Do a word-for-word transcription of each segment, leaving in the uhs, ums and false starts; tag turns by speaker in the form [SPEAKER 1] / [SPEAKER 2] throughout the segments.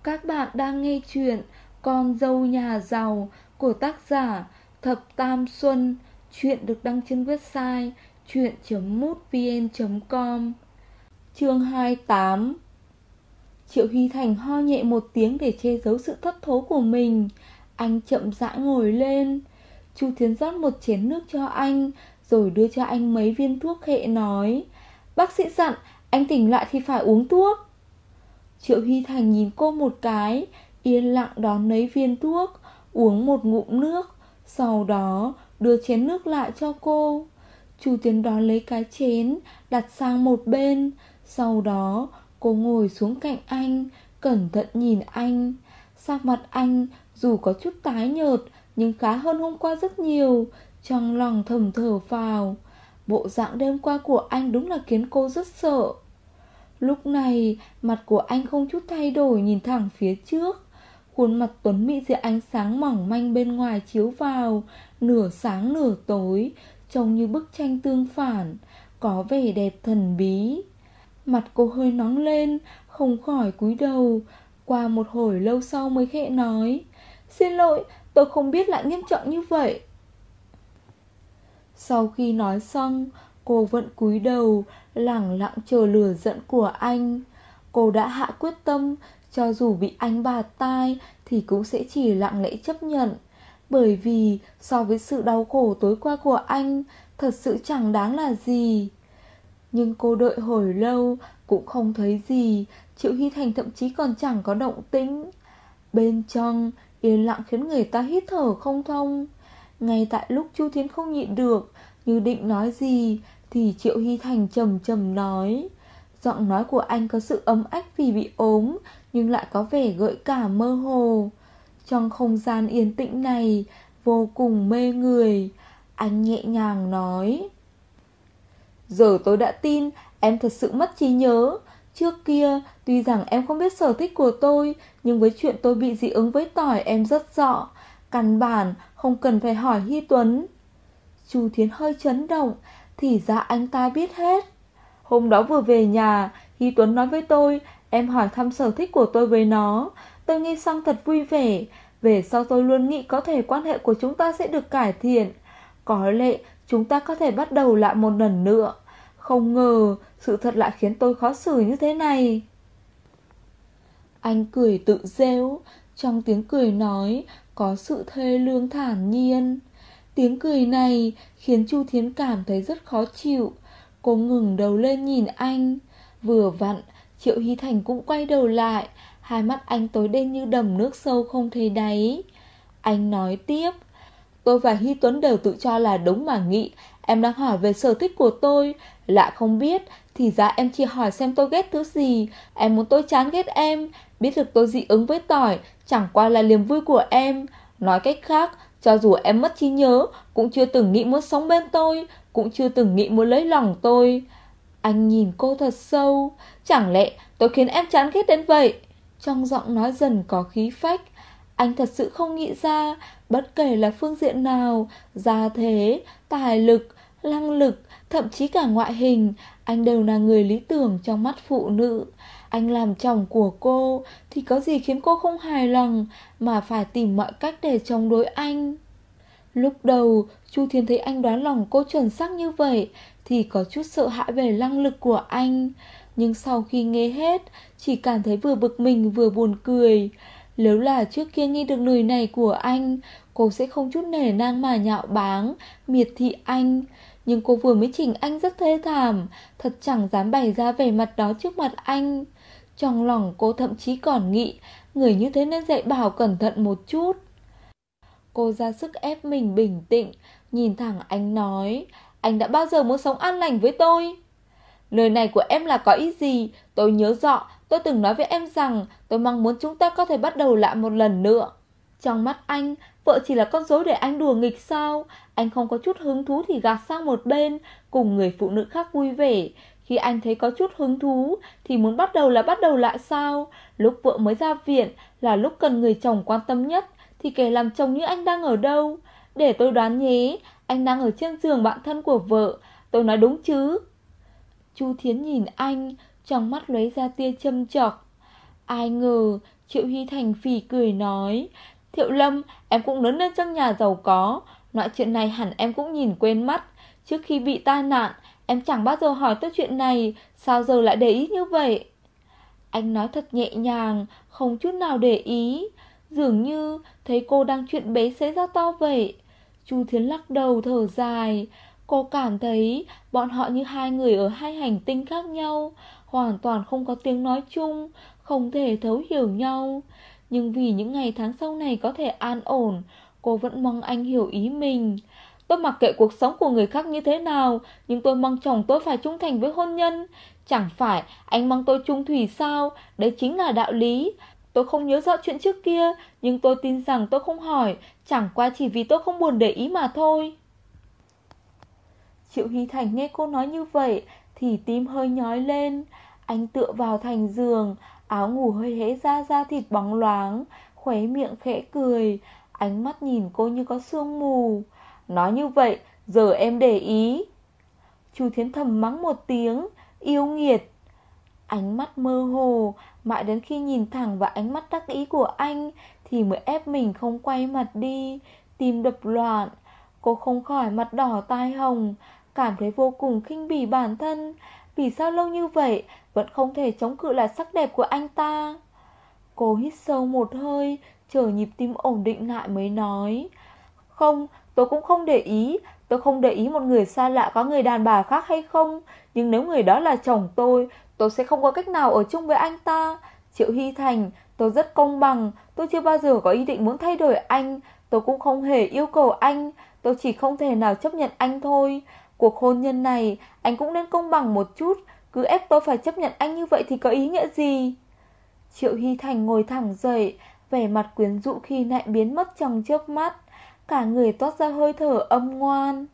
[SPEAKER 1] Các bạn đang nghe chuyện Con dâu nhà giàu của tác giả Thập Tam Xuân. Chuyện được đăng trên website chuyện chấm mútvn chấm com. Chương hai mươi tám. Triệu Hy Thành ho nhẹ một tiếng để che giấu sự thất thố của mình. Anh chậm rãi ngồi lên. Chu Thiến rót một chén nước cho anh, rồi đưa cho anh mấy viên thuốc khệ nói: "Bác sĩ dặn anh tỉnh lại thì phải uống thuốc." Triệu Hy Thành nhìn cô một cái, yên lặng đón lấy viên thuốc, uống một ngụm nước, sau đó đưa chén nước lại cho cô. Chu Tiến đón lấy cái chén, đặt sang một bên. Sau đó cô ngồi xuống cạnh anh, cẩn thận nhìn anh. Sắc mặt anh dù có chút tái nhợt nhưng khá hơn hôm qua rất nhiều. Trong lòng thầm thở phào. Bộ dạng đêm qua của anh đúng là khiến cô rất sợ. Lúc này mặt của anh không chút thay đổi, nhìn thẳng phía trước. Khuôn mặt tuấn mỹ dưới ánh sáng mỏng manh bên ngoài chiếu vào, nửa sáng nửa tối, trông như bức tranh tương phản, có vẻ đẹp thần bí. Mặt cô hơi nóng lên, không khỏi cúi đầu. Qua một hồi lâu sau mới khẽ nói: "Xin lỗi, tôi không biết lại nghiêm trọng như vậy." Sau khi nói xong, cô vẫn cúi đầu, lẳng lặng chờ lửa giận của anh. Cô đã hạ quyết tâm, cho dù bị anh bạt tai thì cũng sẽ chỉ lặng lẽ chấp nhận. Bởi vì so với sự đau khổ tối qua của anh, thật sự chẳng đáng là gì. Nhưng cô đợi hồi lâu cũng không thấy gì. Triệu Hy Thành thậm chí còn chẳng có động tĩnh. Bên trong yên lặng khiến người ta hít thở không thông. Ngay tại lúc Chu Thiến không nhịn được, như định nói gì, thì Triệu Hy Thành trầm trầm nói. Giọng nói của anh có sự ấm ách vì bị ốm, nhưng lại có vẻ gợi cảm mơ hồ. Trong không gian yên tĩnh này, vô cùng mê người. Anh nhẹ nhàng nói: "Giờ tôi đã tin em thật sự mất trí nhớ. Trước kia, tuy rằng em không biết sở thích của tôi, nhưng với chuyện tôi bị dị ứng với tỏi em rất rõ. Căn bản không cần phải hỏi Hy Tuấn." Chu Thiến hơi chấn động. Thì ra anh ta biết hết. "Hôm đó vừa về nhà, Hy Tuấn nói với tôi, em hỏi thăm sở thích của tôi với nó. Tôi nghe xong thật vui vẻ. Về sau tôi luôn nghĩ có thể quan hệ của chúng ta sẽ được cải thiện. Có lẽ chúng ta có thể bắt đầu lại một lần nữa. Không ngờ sự thật lại khiến tôi khó xử như thế này." Anh cười tự giễu. Trong tiếng cười nói có sự thê lương thản nhiên. Tiếng cười này khiến Chu Thiến cảm thấy rất khó chịu. Cô ngừng đầu lên nhìn anh. Vừa vặn Triệu Hy Thành cũng quay đầu lại. Hai mắt anh tối đen như đầm nước sâu không thấy đáy. Anh nói tiếp: "Tôi và Hy Tuấn đều tự cho là đúng mà nghĩ em đang hỏi về sở thích của tôi. Lạ không biết, thì ra em chỉ hỏi xem tôi ghét thứ gì. Em muốn tôi chán ghét em. Biết được tôi dị ứng với tỏi chẳng qua là niềm vui của em. Nói cách khác, cho dù em mất trí nhớ, cũng chưa từng nghĩ muốn sống bên tôi, cũng chưa từng nghĩ muốn lấy lòng tôi." Anh nhìn cô thật sâu. "Chẳng lẽ tôi khiến em chán ghét đến vậy?" Trong giọng nói dần có khí phách. Anh thật sự không nghĩ ra, bất kể là phương diện nào, gia thế, tài lực, năng lực, thậm chí cả ngoại hình, anh đều là người lý tưởng trong mắt phụ nữ. Anh làm chồng của cô thì có gì khiến cô không hài lòng mà phải tìm mọi cách để chống đối anh. Lúc đầu Chu Thiến thấy anh đoán lòng cô chuẩn xác như vậy thì có chút sợ hãi về năng lực của anh. Nhưng sau khi nghe hết, chỉ cảm thấy vừa bực mình vừa buồn cười. Nếu là trước kia nghe được lời này của anh, cô sẽ không chút nể nang mà nhạo báng, miệt thị anh. Nhưng cô vừa mới chỉnh anh rất thê thảm, thật chẳng dám bày ra vẻ mặt đó trước mặt anh. Trong lòng cô thậm chí còn nghĩ người như thế nên dạy bảo cẩn thận một chút. Cô ra sức ép mình bình tĩnh, nhìn thẳng anh nói: "Anh đã bao giờ muốn sống an lành với tôi?" "Lời này của em là có ý gì? Tôi nhớ rõ tôi từng nói với em rằng tôi mong muốn chúng ta có thể bắt đầu lại một lần nữa." Trong mắt anh, vợ chỉ là con rối để anh đùa nghịch sao? Anh không có chút hứng thú thì gạt sang một bên, cùng người phụ nữ khác vui vẻ. Khi anh thấy có chút hứng thú thì muốn bắt đầu là bắt đầu lại sao? Lúc vợ mới ra viện là lúc cần người chồng quan tâm nhất, thì kẻ làm chồng như anh đang ở đâu? Để tôi đoán nhé, anh đang ở trên giường bạn thân của vợ. Tôi nói đúng chứ? Chu Thiến nhìn anh, trong mắt lóe ra tia châm chọc. Ai ngờ Triệu Hy Thành phì cười nói, Thiệu Lâm, em cũng lớn lên trong nhà giàu có, loại chuyện này hẳn em cũng nhìn quên mất. Trước khi bị tai nạn, em chẳng bao giờ hỏi tôi chuyện này, sao giờ lại để ý như vậy? Anh nói thật nhẹ nhàng, không chút nào để ý, dường như thấy cô đang chuyện bé xé ra to vậy. Chu Thiến lắc đầu thở dài. Cô cảm thấy bọn họ như hai người ở hai hành tinh khác nhau, hoàn toàn không có tiếng nói chung, không thể thấu hiểu nhau. Nhưng vì những ngày tháng sau này có thể an ổn, cô vẫn mong anh hiểu ý mình. Tôi mặc kệ cuộc sống của người khác như thế nào, nhưng tôi mong chồng tôi phải trung thành với hôn nhân. Chẳng phải anh mong tôi chung thủy sao? Đấy chính là đạo lý. Tôi không nhớ rõ chuyện trước kia, nhưng tôi tin rằng tôi không hỏi, chẳng qua chỉ vì tôi không buồn để ý mà thôi. Triệu Hy Thành nghe cô nói như vậy thì tim hơi nhói lên. Anh tựa vào thành giường, áo ngủ hơi hé ra da thịt bóng loáng, khóe miệng khẽ cười, ánh mắt nhìn cô như có sương mù. Nói như vậy, giờ em để ý. Chu Thiến thầm mắng một tiếng, yêu nghiệt. Ánh mắt mơ hồ, mãi đến khi nhìn thẳng vào ánh mắt đắc ý của anh thì mới ép mình không quay mặt đi, tim đập loạn. Cô không khỏi mặt đỏ tai hồng, cảm thấy vô cùng khinh bỉ bản thân. Vì sao lâu như vậy vẫn không thể chống cự lại sắc đẹp của anh ta? Cô hít sâu một hơi, chờ nhịp tim ổn định lại mới nói, không, tôi cũng không để ý. Tôi không để ý một người xa lạ có người đàn bà khác hay không, nhưng nếu người đó là chồng tôi, tôi sẽ không có cách nào ở chung với anh ta. Triệu Hy Thành, tôi rất công bằng, tôi chưa bao giờ có ý định muốn thay đổi anh. Tôi cũng không hề yêu cầu anh, tôi chỉ không thể nào chấp nhận anh thôi. Cuộc hôn nhân này, anh cũng nên công bằng một chút. Cứ ép tôi phải chấp nhận anh như vậy thì có ý nghĩa gì? Triệu Hy Thành ngồi thẳng dậy, vẻ mặt quyến rũ khi nãy biến mất trong chớp mắt, cả người toát ra hơi thở âm ngoan.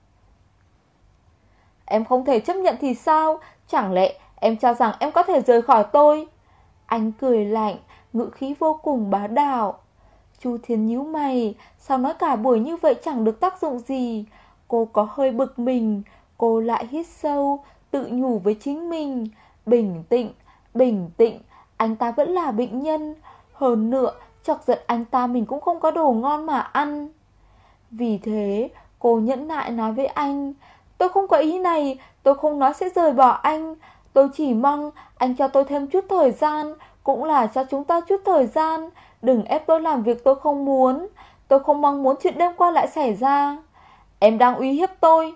[SPEAKER 1] Em không thể chấp nhận thì sao? Chẳng lẽ em cho rằng em có thể rời khỏi tôi? Anh cười lạnh, ngữ khí vô cùng bá đạo. Chu Thiến nhíu mày, sao nói cả buổi như vậy chẳng được tác dụng gì? Cô có hơi bực mình, cô lại hít sâu, tự nhủ với chính mình. Bình tĩnh, bình tĩnh, anh ta vẫn là bệnh nhân. Hơn nữa, chọc giận anh ta mình cũng không có đồ ngon mà ăn. Vì thế, cô nhẫn nại nói với anh, tôi không có ý này, tôi không nói sẽ rời bỏ anh. Tôi chỉ mong anh cho tôi thêm chút thời gian, cũng là cho chúng ta chút thời gian. Đừng ép tôi làm việc tôi không muốn. Tôi không mong muốn chuyện đêm qua lại xảy ra. Em đang uy hiếp tôi.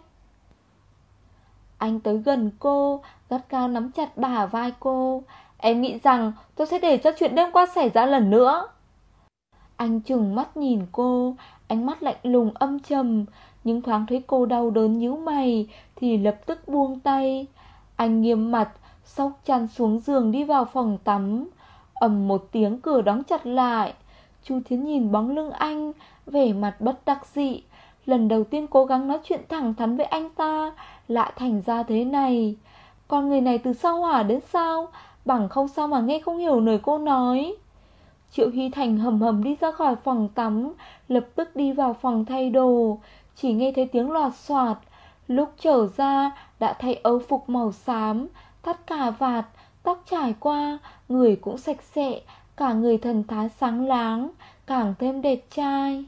[SPEAKER 1] Anh tới gần cô, gắt cao nắm chặt bả vai cô. Em nghĩ rằng tôi sẽ để cho chuyện đêm qua xảy ra lần nữa? Anh trừng mắt nhìn cô, ánh mắt lạnh lùng âm trầm, nhưng thoáng thấy cô đau đớn nhíu mày thì lập tức buông tay. Anh nghiêm mặt, xốc chăn xuống giường đi vào phòng tắm. Ầm một tiếng cửa đóng chặt lại. Chu Thiến nhìn bóng lưng anh, vẻ mặt bất đắc dĩ. Lần đầu tiên cố gắng nói chuyện thẳng thắn với anh ta, lại thành ra thế này. Con người này từ sao hỏa đến sao, bằng không sao mà nghe không hiểu lời cô nói. Triệu Hy Thành hầm hầm đi ra khỏi phòng tắm, lập tức đi vào phòng thay đồ. Chỉ nghe thấy tiếng loạt xoạt. Lúc trở ra đã thay âu phục màu xám, thắt cà vạt, tóc trải qua, người cũng sạch sẽ, cả người thần thái sáng láng, càng thêm đẹp trai.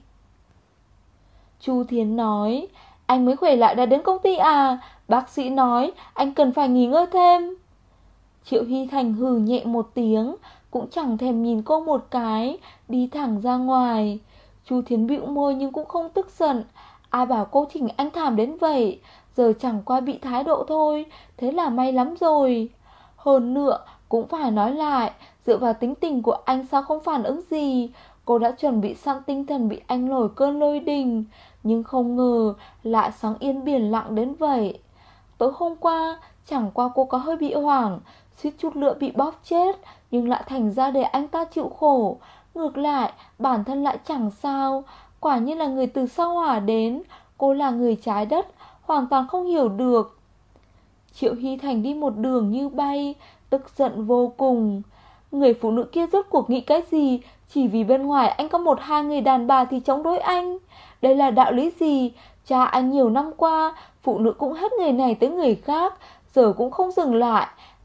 [SPEAKER 1] Chu Thiến nói, anh mới khỏe lại đã đến công ty à? Bác sĩ nói anh cần phải nghỉ ngơi thêm. Triệu Hy Thành hừ nhẹ một tiếng, cũng chẳng thèm nhìn cô một cái, đi thẳng ra ngoài. Chu Thiến bĩu môi nhưng cũng không tức giận. Ai bảo cô chỉnh anh thảm đến vậy, giờ chẳng qua bị thái độ thôi, thế là may lắm rồi. Hơn nữa, cũng phải nói lại, dựa vào tính tình của anh sao không phản ứng gì. Cô đã chuẩn bị sẵn tinh thần bị anh nổi cơn lôi đình, nhưng không ngờ lại sóng yên biển lặng đến vậy. Tối hôm qua, chẳng qua cô có hơi bị hoảng, suýt chút nữa bị bóp chết, nhưng lại thành ra để anh ta chịu khổ. Ngược lại, bản thân lại chẳng sao. Quả nhiên là người từ sao hỏa đến, cô là người trái đất, hoàn toàn không hiểu được. Triệu Hy Thành đi một đường như bay, tức giận vô cùng. Người phụ nữ kia rốt cuộc nghĩ cái gì? Chỉ vì bên ngoài anh có một hai người đàn bà thì chống đối anh. Đây là đạo lý gì? Cha anh nhiều năm qua, phụ nữ cũng hết người này tới người khác, giờ cũng không dừng lại.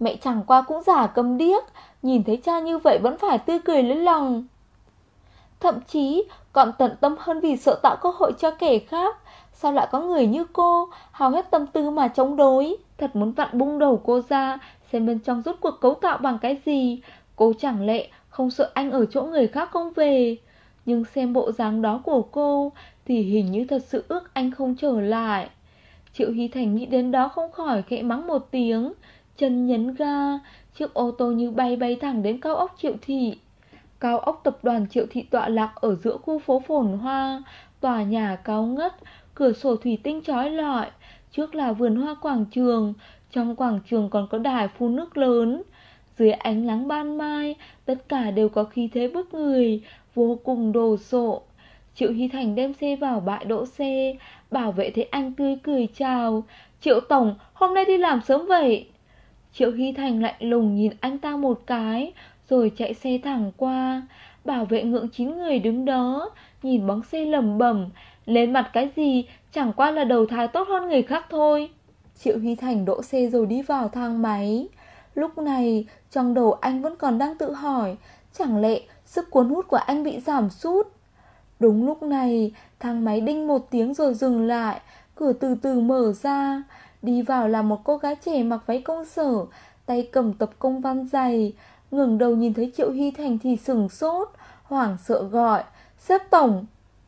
[SPEAKER 1] Mẹ chẳng qua cũng giả câm điếc, nhìn thấy cha như vậy vẫn phải tươi cười lấy lòng. Thậm chí còn tận tâm hơn vì sợ tạo cơ hội cho kẻ khác. Sao lại có người như cô hao hết tâm tư mà chống đối. Thật muốn vặn bung đầu cô ra, xem bên trong rốt cuộc cấu tạo bằng cái gì. Cô chẳng lẽ không sợ anh ở chỗ người khác không về. Nhưng xem bộ dáng đó của cô thì hình như thật sự ước anh không trở lại. Triệu Hy Thành nghĩ đến đó không khỏi khẽ mắng một tiếng. Chân nhấn ga, chiếc ô tô như bay bay thẳng đến cao ốc Triệu Thị. Cao ốc tập đoàn Triệu Thị tọa lạc ở giữa khu phố phồn hoa, tòa nhà cao ngất, cửa sổ thủy tinh chói lọi. Trước là vườn hoa quảng trường, trong quảng trường còn có đài phun nước lớn. Dưới ánh nắng ban mai, tất cả đều có khí thế bức người, vô cùng đồ sộ. Triệu Hy Thành đem xe vào bãi đỗ xe, bảo vệ thấy anh tươi cười chào. Triệu Tổng, hôm nay đi làm sớm vậy? Triệu Hy Thành lạnh lùng nhìn anh ta một cái, rồi chạy xe thẳng qua. Bảo vệ ngượng chín người đứng đó, nhìn bóng xe lẩm bẩm, lên mặt cái gì, chẳng qua là đầu thai tốt hơn người khác thôi. Triệu Hy Thành đỗ xe rồi đi vào thang máy. Lúc này, trong đầu anh vẫn còn đang tự hỏi, chẳng lẽ sức cuốn hút của anh bị giảm sút? Đúng lúc này, thang máy đinh một tiếng rồi dừng lại, cửa từ từ mở ra. Đi vào là một cô gái trẻ mặc váy công sở, tay cầm tập công văn dày. Ngẩng đầu nhìn thấy Triệu Hy Thành thì sửng sốt, hoảng sợ gọi, sếp tổng.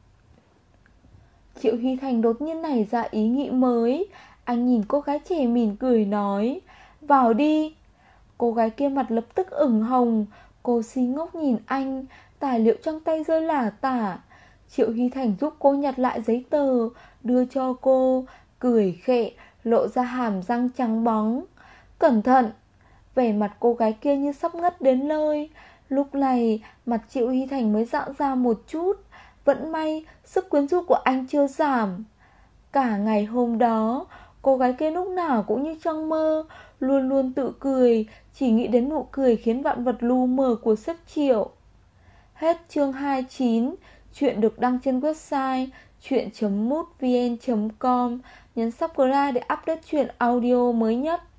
[SPEAKER 1] Triệu Hy Thành đột nhiên nảy ra ý nghĩ mới. Anh nhìn cô gái trẻ mỉm cười nói, vào đi. Cô gái kia mặt lập tức ửng hồng. Cô si ngốc nhìn anh, tài liệu trong tay rơi lả tả. Triệu Hy Thành giúp cô nhặt lại giấy tờ, đưa cho cô, cười khệ, lộ ra hàm răng trắng bóng. Cẩn thận. Vẻ mặt cô gái kia như sắp ngất đến nơi. Lúc này mặt Triệu Hy Thành mới giãn ra một chút. Vẫn may sức quyến rũ của anh chưa giảm. Cả ngày hôm đó, cô gái kia lúc nào cũng như trong mơ, luôn luôn tự cười, chỉ nghĩ đến nụ cười khiến vạn vật lu mờ của sếp Triệu. Hết chương hai mươi chín. Chuyện được đăng trên website chuyện chấm mútvn chấm com. Nhấn subscribe để update chuyện audio mới nhất.